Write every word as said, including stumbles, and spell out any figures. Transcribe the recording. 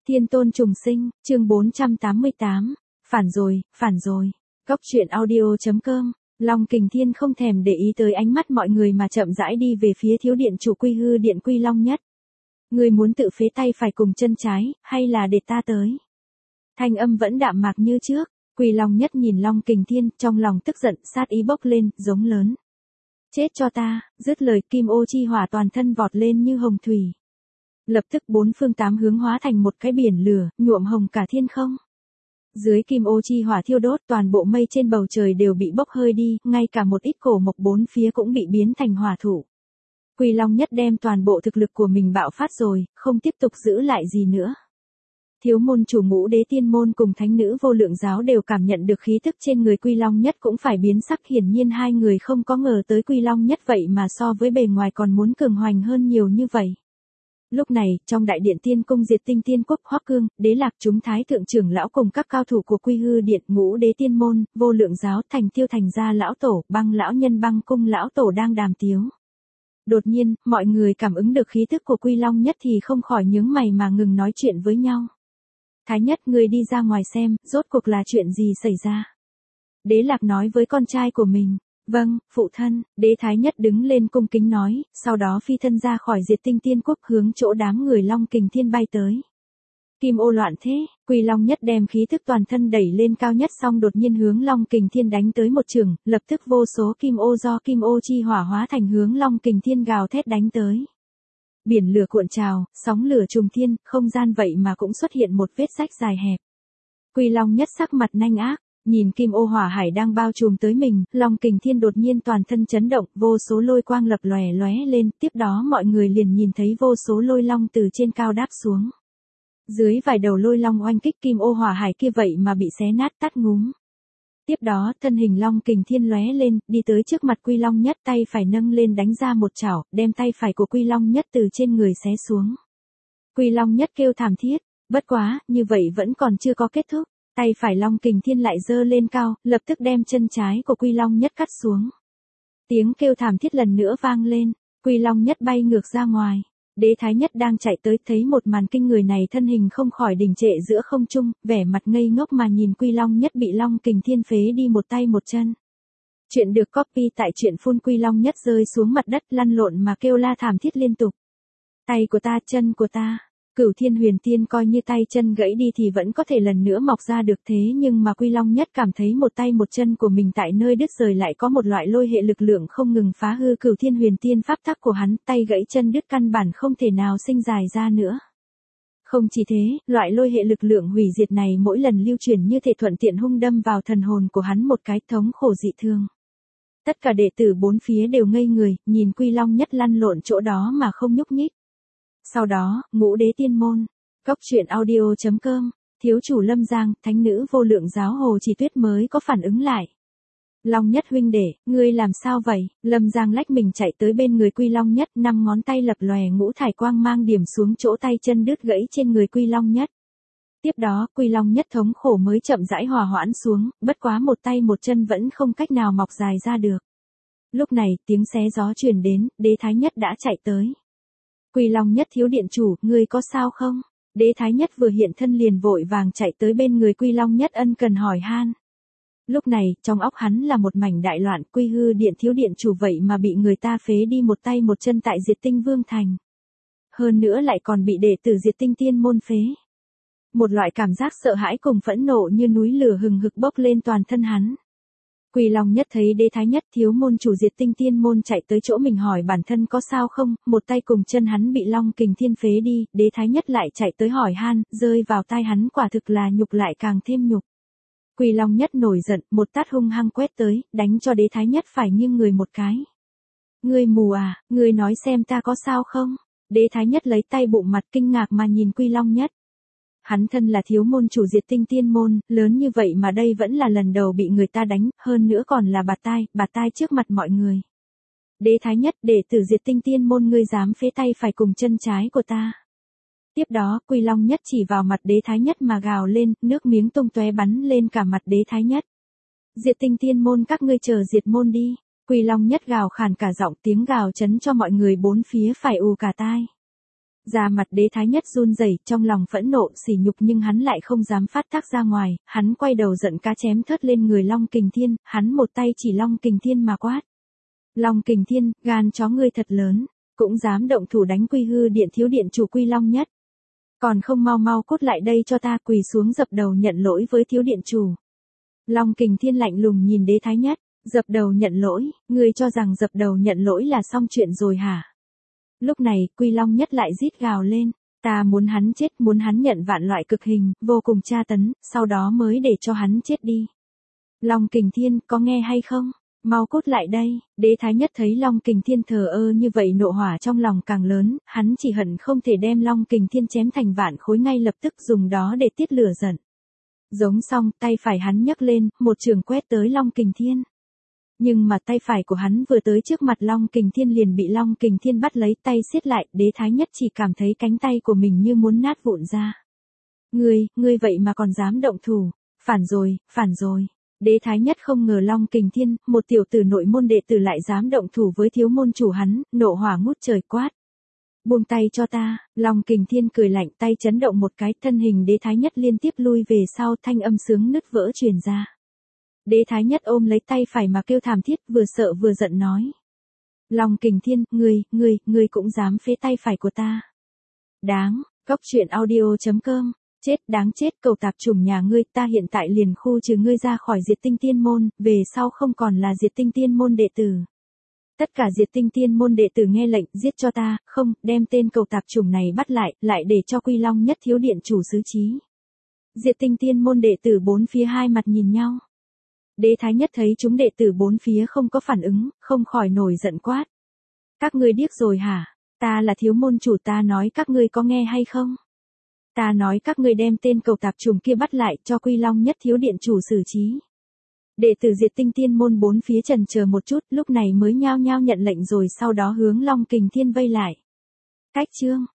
Thiên tôn trùng sinh, chương bốn trăm tám mươi tám. Phản rồi, phản rồi. Góc truyện audio.com. Long Kình Thiên không thèm để ý tới ánh mắt mọi người mà chậm rãi đi về phía thiếu điện chủ Quy Hư Điện Quy Long Nhất. Người muốn tự phế tay phải cùng chân trái, hay là để ta tới? Thanh âm vẫn đạm mạc như trước. Quy Long Nhất nhìn Long Kình Thiên, trong lòng tức giận, sát ý bốc lên, giống lớn. Chết cho ta, dứt lời kim ô chi hỏa toàn thân vọt lên như hồng thủy. Lập tức bốn phương tám hướng hóa thành một cái biển lửa, nhuộm hồng cả thiên không. Dưới kim ô chi hỏa thiêu đốt, toàn bộ mây trên bầu trời đều bị bốc hơi đi, ngay cả một ít cổ mộc bốn phía cũng bị biến thành hỏa thụ. Quy Long Nhất đem toàn bộ thực lực của mình bạo phát rồi, không tiếp tục giữ lại gì nữa. Thiếu môn chủ Ngũ Đế Tiên Môn cùng thánh nữ Vô Lượng Giáo đều cảm nhận được khí tức trên người Quy Long Nhất cũng phải biến sắc, hiển nhiên hai người không có ngờ tới Quy Long Nhất vậy mà so với bề ngoài còn muốn cường hoành hơn nhiều như vậy. Lúc này, trong đại điện Tiên Cung Diệt Tinh Tiên Quốc, Hoắc Cương, Đế Lạc chúng thái thượng trưởng lão cùng các cao thủ của Quy Hư Điện, Ngũ Đế Tiên Môn, Vô Lượng Giáo, Thành Tiêu Thành Gia lão tổ, Băng lão nhân Băng cung lão tổ đang đàm tiếu. Đột nhiên, mọi người cảm ứng được khí tức của Quy Long Nhất thì không khỏi nhướng mày mà ngừng nói chuyện với nhau. Thái Nhất, người đi ra ngoài xem, rốt cuộc là chuyện gì xảy ra? Đế Lạc nói với con trai của mình. Vâng, phụ thân. Đế Thái Nhất đứng lên cung kính nói, sau đó phi thân ra khỏi Diệt Tinh Tiên Quốc hướng chỗ đám người Long Kình Thiên bay tới. Kim ô loạn thế, Quy Long Nhất đem khí thức toàn thân đẩy lên cao nhất xong đột nhiên hướng Long Kình Thiên đánh tới một chưởng, lập tức vô số kim ô do kim ô chi hỏa hóa thành hướng Long Kình Thiên gào thét đánh tới. Biển lửa cuộn trào, sóng lửa trùng thiên, không gian vậy mà cũng xuất hiện một vết rách dài hẹp. Quy Long Nhất sắc mặt nanh ác, nhìn kim ô hỏa hải đang bao trùm tới mình, Long Kình Thiên đột nhiên toàn thân chấn động, vô số lôi quang lập lòe lóe lên, tiếp đó mọi người liền nhìn thấy vô số lôi long từ trên cao đáp xuống. Dưới vài đầu lôi long oanh kích kim ô hỏa hải kia vậy mà bị xé nát tắt ngúm. Tiếp đó, thân hình Long Kình Thiên lóe lên, đi tới trước mặt Quy Long Nhất, tay phải nâng lên đánh ra một chảo, đem tay phải của Quy Long Nhất từ trên người xé xuống. Quy Long Nhất kêu thảm thiết, bất quá, như vậy vẫn còn chưa có kết thúc. Tay phải Long Kình Thiên lại giơ lên cao, lập tức đem chân trái của Quy Long Nhất cắt xuống. Tiếng kêu thảm thiết lần nữa vang lên, Quy Long Nhất bay ngược ra ngoài. Đế Thái Nhất đang chạy tới thấy một màn kinh người này, thân hình không khỏi đình trệ giữa không trung, vẻ mặt ngây ngốc mà nhìn Quy Long Nhất bị Long Kình Thiên phế đi một tay một chân. Chuyện được copy tại truyện phun. Quy Long Nhất rơi xuống mặt đất lăn lộn mà kêu la thảm thiết liên tục. Tay của ta, chân của ta. Cửu Thiên Huyền Tiên coi như tay chân gãy đi thì vẫn có thể lần nữa mọc ra được, thế nhưng mà Quy Long Nhất cảm thấy một tay một chân của mình tại nơi đứt rời lại có một loại lôi hệ lực lượng không ngừng phá hư Cửu Thiên Huyền Tiên pháp tắc của hắn, tay gãy chân đứt căn bản không thể nào sinh dài ra nữa. Không chỉ thế, loại lôi hệ lực lượng hủy diệt này mỗi lần lưu chuyển như thể thuận tiện hung đâm vào thần hồn của hắn một cái, thống khổ dị thương. Tất cả đệ tử bốn phía đều ngây người, nhìn Quy Long Nhất lăn lộn chỗ đó mà không nhúc nhích. Sau đó, Ngũ Đế Tiên Môn, Góc truyện audio.com, thiếu chủ Lâm Giang, thánh nữ Vô Lượng Giáo Hồ Chỉ Tuyết mới có phản ứng lại. Long Nhất huynh đệ, ngươi làm sao vậy? Lâm Giang lách mình chạy tới bên người Quy Long Nhất, năm ngón tay lập lòe ngũ thải quang mang điểm xuống chỗ tay chân đứt gãy trên người Quy Long Nhất. Tiếp đó, Quy Long Nhất thống khổ mới chậm rãi hòa hoãn xuống, bất quá một tay một chân vẫn không cách nào mọc dài ra được. Lúc này, tiếng xé gió truyền đến, Đế Thái Nhất đã chạy tới. Quy Long Nhất thiếu điện chủ, ngươi có sao không? Đế Thái Nhất vừa hiện thân liền vội vàng chạy tới bên người Quy Long Nhất ân cần hỏi han. Lúc này, trong óc hắn là một mảnh đại loạn, Quy Hư Điện thiếu điện chủ vậy mà bị người ta phế đi một tay một chân tại Diệt Tinh Vương Thành. Hơn nữa lại còn bị đệ tử Diệt Tinh Tiên Môn phế. Một loại cảm giác sợ hãi cùng phẫn nộ như núi lửa hừng hực bốc lên toàn thân hắn. Quy Long Nhất thấy Đế Thái Nhất thiếu môn chủ Diệt Tinh Tiên Môn chạy tới chỗ mình hỏi bản thân có sao không, một tay cùng chân hắn bị Long Kình Thiên phế đi, Đế Thái Nhất lại chạy tới hỏi han, rơi vào tai hắn quả thực là nhục lại càng thêm nhục. Quy Long Nhất nổi giận, một tát hung hăng quét tới, đánh cho Đế Thái Nhất phải nghiêng người một cái. Ngươi mù à, ngươi nói xem ta có sao không? Đế Thái Nhất lấy tay bụng mặt kinh ngạc mà nhìn Quy Long Nhất. Hắn thân là thiếu môn chủ Diệt Tinh Tiên Môn, lớn như vậy mà đây vẫn là lần đầu bị người ta đánh, hơn nữa còn là bạt tai, bạt tai trước mặt mọi người. Đế Thái Nhất, đệ tử Diệt Tinh Tiên Môn, ngươi dám phế tay phải cùng chân trái của ta. Tiếp đó, Quy Long Nhất chỉ vào mặt Đế Thái Nhất mà gào lên, nước miếng tung tóe bắn lên cả mặt Đế Thái Nhất. Diệt Tinh Tiên Môn, các ngươi chờ diệt môn đi. Quy Long Nhất gào khàn cả giọng, tiếng gào chấn cho mọi người bốn phía phải ù cả tai. Da mặt đế thái nhất run rẩy, trong lòng phẫn nộ, sỉ nhục nhưng hắn lại không dám phát tác ra ngoài, hắn quay đầu giận cá chém thớt lên người Long Kình Thiên, hắn một tay chỉ Long Kình Thiên mà quát. Long Kình Thiên, gan chó ngươi thật lớn, cũng dám động thủ đánh Quy Hư Điện thiếu điện chủ Quy Long Nhất. Còn không mau mau cút lại đây cho ta, quỳ xuống dập đầu nhận lỗi với thiếu điện chủ. Long Kình Thiên lạnh lùng nhìn đế thái nhất, dập đầu nhận lỗi, ngươi cho rằng dập đầu nhận lỗi là xong chuyện rồi hả? Lúc này, Quy Long Nhất lại rít gào lên, ta muốn hắn chết, muốn hắn nhận vạn loại cực hình, vô cùng tra tấn, sau đó mới để cho hắn chết đi. Long Kình Thiên, có nghe hay không? Mau cút lại đây, đế thái nhất thấy Long Kình Thiên thờ ơ như vậy nộ hỏa trong lòng càng lớn, hắn chỉ hận không thể đem Long Kình Thiên chém thành vạn khối ngay lập tức dùng đó để tiết lửa giận. Giống xong, tay phải hắn nhấc lên, một trường quét tới Long Kình Thiên. Nhưng mà tay phải của hắn vừa tới trước mặt Long Kình Thiên liền bị Long Kình Thiên bắt lấy, tay siết lại, đế thái nhất chỉ cảm thấy cánh tay của mình như muốn nát vụn ra. Ngươi, ngươi vậy mà còn dám động thủ, phản rồi, phản rồi. Đế thái nhất không ngờ Long Kình Thiên, một tiểu tử nội môn đệ tử lại dám động thủ với thiếu môn chủ hắn, nộ hỏa ngút trời quát. Buông tay cho ta, Long Kình Thiên cười lạnh, tay chấn động một cái, thân hình đế thái nhất liên tiếp lui về sau, thanh âm sướng nứt vỡ truyền ra. Đế thái nhất ôm lấy tay phải mà kêu thảm thiết, vừa sợ vừa giận nói. Long Kình Thiên, ngươi, ngươi, ngươi cũng dám phế tay phải của ta. Đáng, Góc Truyện Audio chấm com. Chết, đáng chết, cầu tạp chủng nhà ngươi, ta hiện tại liền khu trừ ngươi ra khỏi Diệt Tinh Tiên môn, về sau không còn là Diệt Tinh Tiên môn đệ tử. Tất cả Diệt Tinh Tiên môn đệ tử nghe lệnh, giết cho ta, không, đem tên cầu tạp chủng này bắt lại, lại để cho Quy Long Nhất thiếu điện chủ xứ trí. Diệt Tinh Tiên môn đệ tử bốn phía hai mặt nhìn nhau. Đế thái nhất thấy chúng đệ tử bốn phía không có phản ứng, không khỏi nổi giận quát. Các ngươi điếc rồi hả? Ta là thiếu môn chủ, ta nói các ngươi có nghe hay không? Ta nói các ngươi đem tên cầu tạp trùng kia bắt lại cho Quy Long Nhất thiếu điện chủ xử trí. Đệ tử Diệt Tinh Tiên môn bốn phía chần chờ một chút, lúc này mới nhao nhao nhận lệnh rồi sau đó hướng Long Kình Thiên vây lại. Cách chương